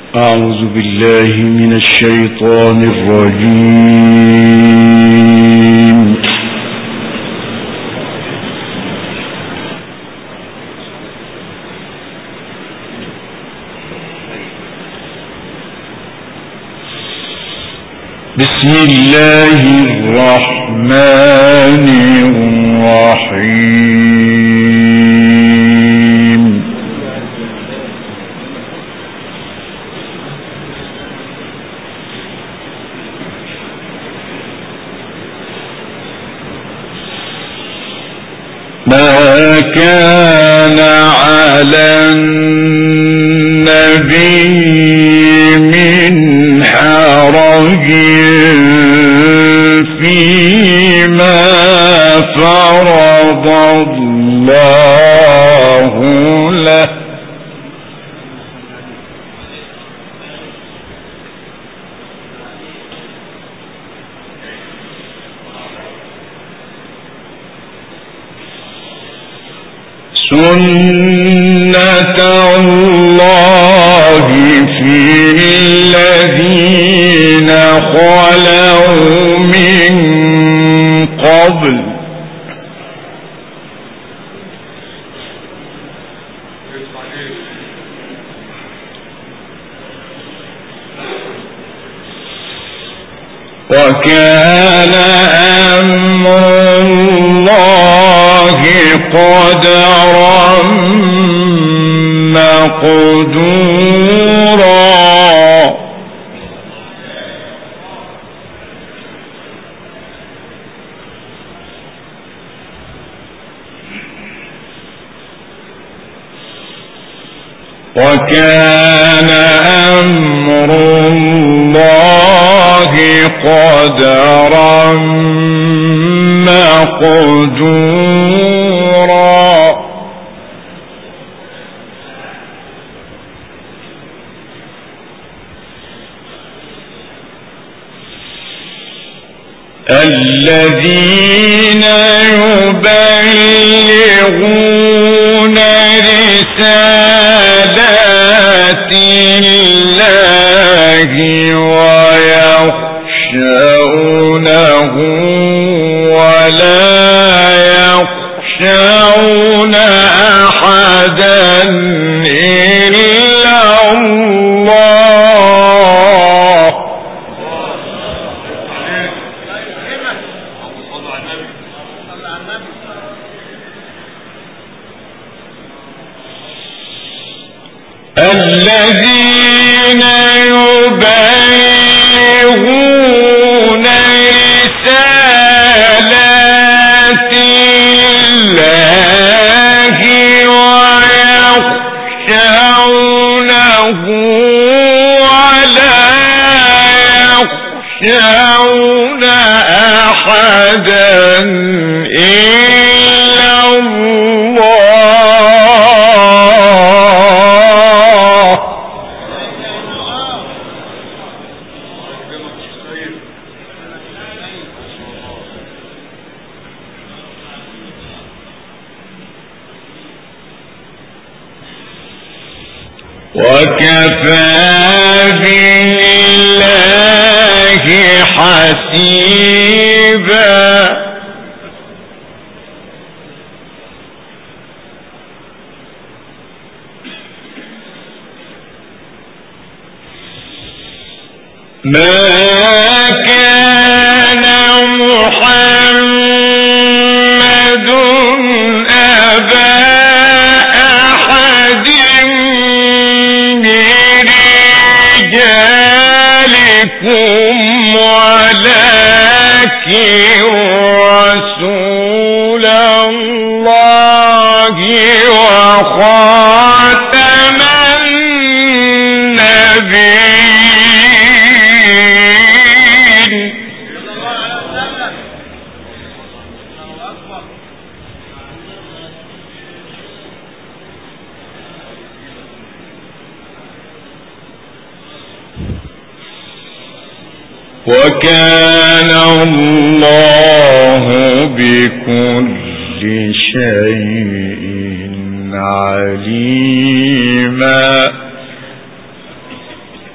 أعوذ بالله من الشيطان الرجيم. بسم الله الرحمن الرحيم. ما كان على النبي من حرج فيما فرض الله له، سنة الله في الذين خلوا من قبل، وكان أمر الله قدرا مقدورا. وكان أمر الله قدرا مقدورا. الذين يبلغون رسالات الله ويخشونه ولا يخشون أحدا إلا الله. الذين يبلغون رسالات الله ويخشونه ولا يخشون أحدا إلا الله. وكفى بالله حسيبا. ما كان محمد أبا أحد رجالكم ولكن رسول الله وخاتم النبيين. وكان الله بكل شيء عليما.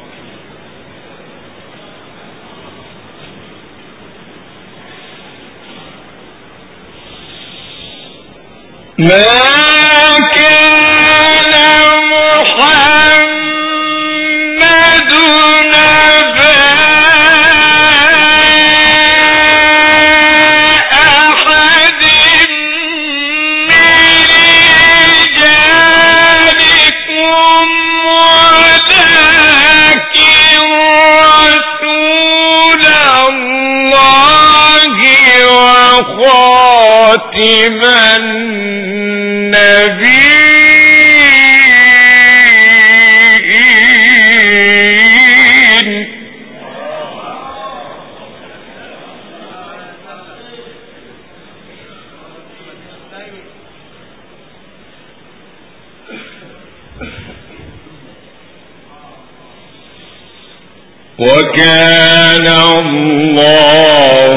وكان الله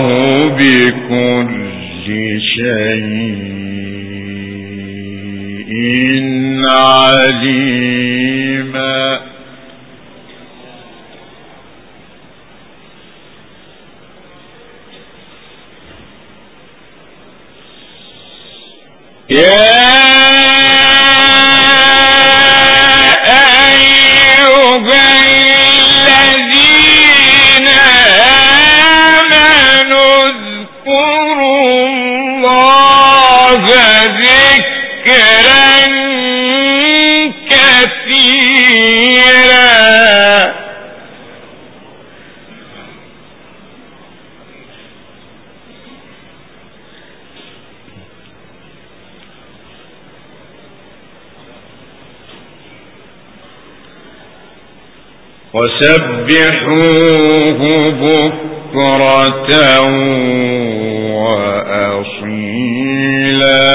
بكل شيء عليما. وسبحوه بكرة وأصيلا.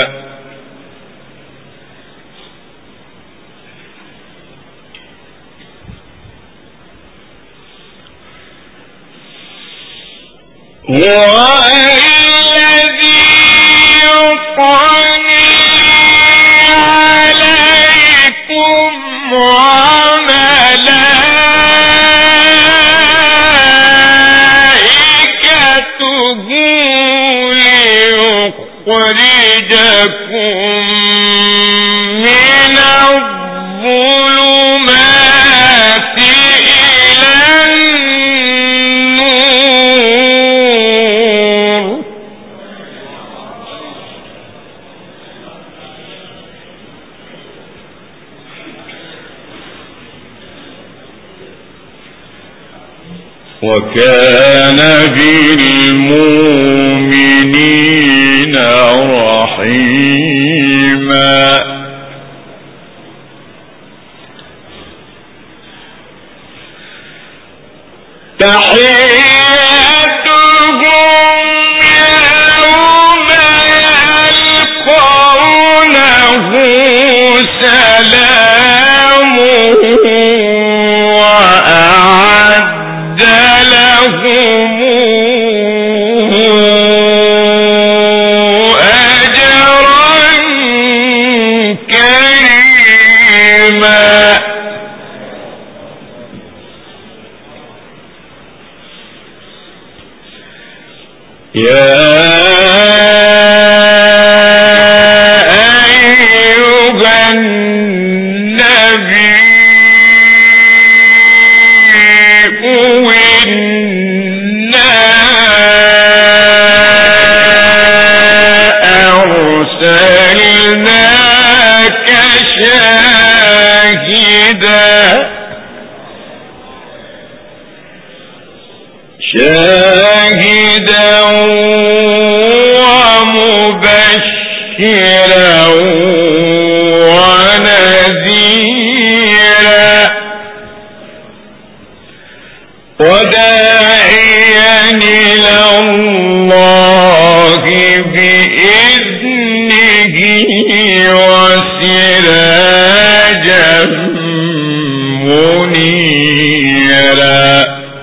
وكان بالمؤمنين رحيما. تحيتهم يوم يلقونه سلام وأعد لهم أجرا كريما. يا أيها النبي إنا أرسلناك شاهدا ومبشرا ونذيرا وداعيا إلى الله بإذنه وسراجا منيرا.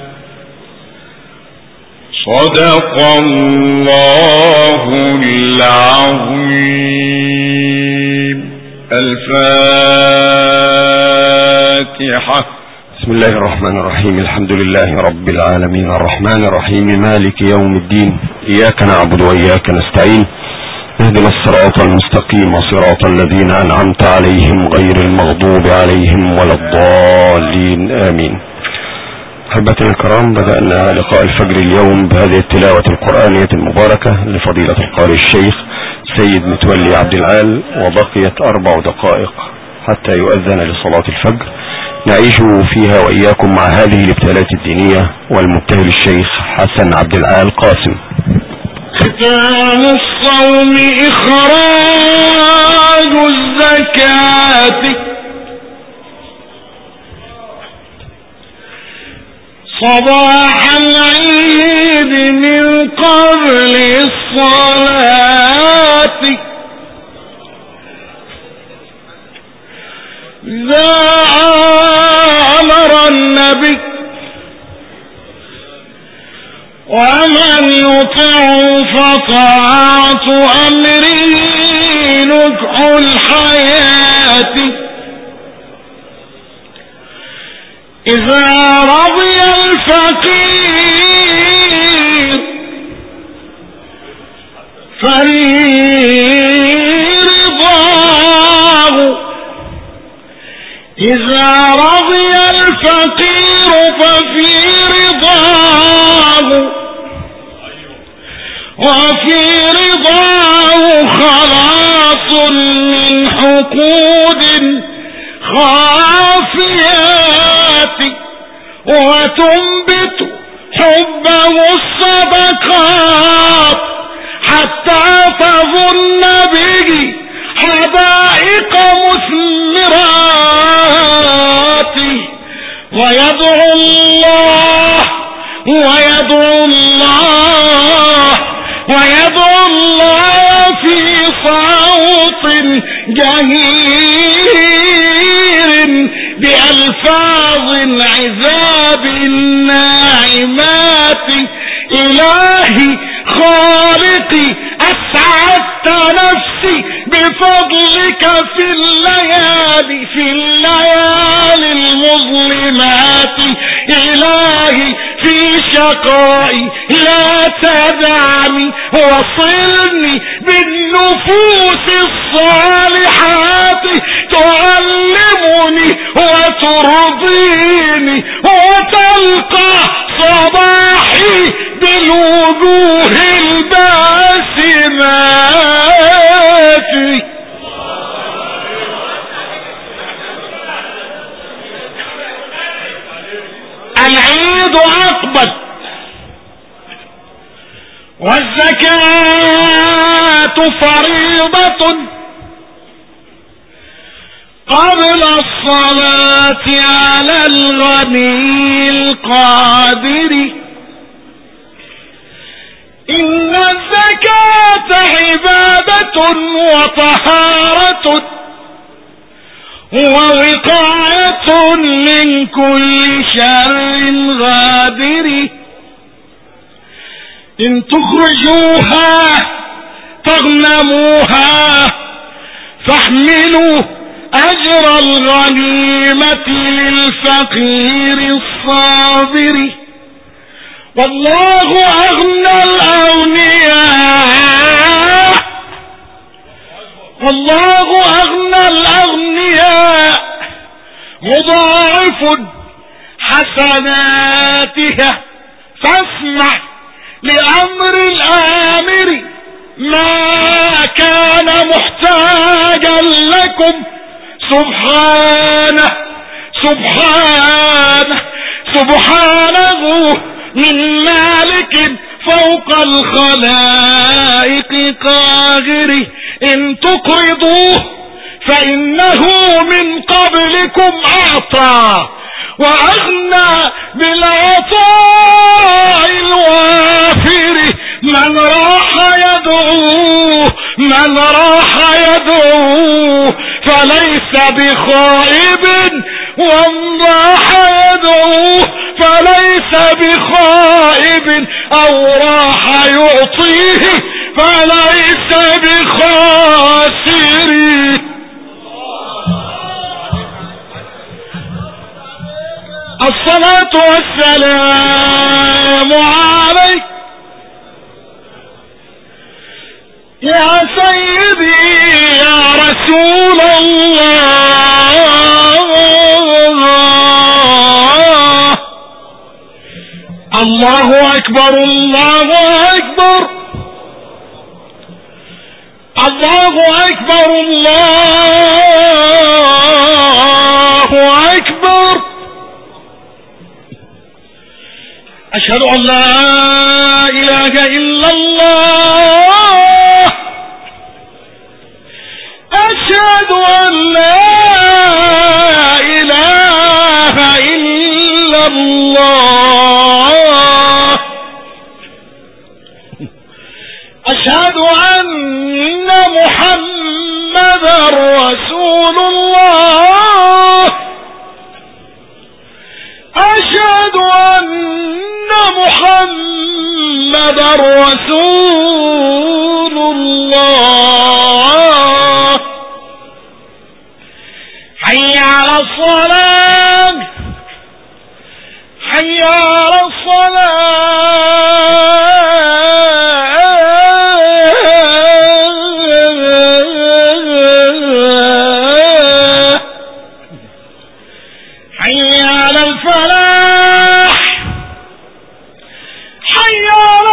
صدق الله العظيم. الفاتحة. بسم الله الرحمن الرحيم. الحمد لله رب العالمين الرحمن الرحيم مالك يوم الدين. إياك نعبد وإياك نستعين اهدنا الصراط المستقيم صراط الذين أنعمت عليهم غير المغضوب عليهم ولا الضالين آمين. أحبتنا الكرام، بدأنا لقاء الفجر اليوم بهذه التلاوة القرآنية المباركة لفضيلة القارئ الشيخ سيد متولي عبد العال، وبقيت 4 دقائق حتى يؤذن لصلاة الفجر نعيش فيها وإياكم مع هذه الابتلاءات الدينية والمبتهل الشيخ حسن عبد العال قاسم. ختام الصوم إخراج الزكاة صباح العيد من قبل الصلاة ذا أمر النبي ومن يطع فطاعة أمره نكح الحياة إذا رضي الفقير فلي رضاه إذا رضي الفقير ففي رضاه وفي رضاه خلاص من حقود خافيات وتنبت حبه الصدقات حتى تظن به حدائق مثمرات ويدعو الله في صوت جهير بألفاظ العذاب الناعمات إلهي خالقي أسعدت نفسي بفضلك في الليالي المظلمات إلهي في شقائي لا تدعني وصلني بالنفوس الصالحات تعلمني وترضيني وتلقى صباحي بالوجوه الباسمات. العيد أقبل والزكاة فريضة قبل الصلاة على الغني القادر. إن الزكاة عبادة وطهارة ووقاية من كل شر غادر. إن تخرجوها تغنموها فاحملوا أجر الغنيمة للفقير الصابر. والله أغنى الأغنياء مضاعف حسناتها. فاسمع لأمر الآمر ما كان محتاجا لكم سبحانه من مالك فوق الخلائق قاهر. إن تقرضوه فإنه من قبلكم أعطى وأغنى بالعطاء الوافر. من راح يدعوه فليس بخائب ومن راح يدعوه فليس بخائب أو راح يعطيه فليس بخاسر. الصلاة والسلام عليك يا سيد رسول الله. الله أكبر الله أكبر الله أكبر الله أكبر. أشهد أن لا إله إلا الله. أشهد أن لا إله إلا الله. أشهد أن محمدا رسول الله. أشهد أن محمدا رسول الله. حي على الصلاة حي على الصلاة. حي على الفلاح حي على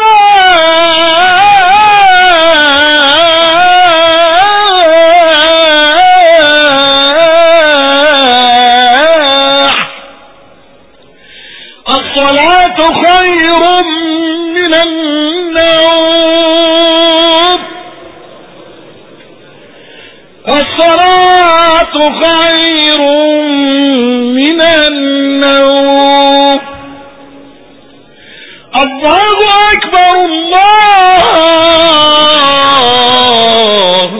الفلاح. الصلاة خير من النوم. الصلاة خير من النوم. الله أكبر الله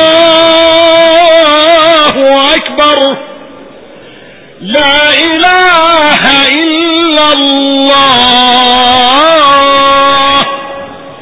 أكبر. لا إله إلا الله.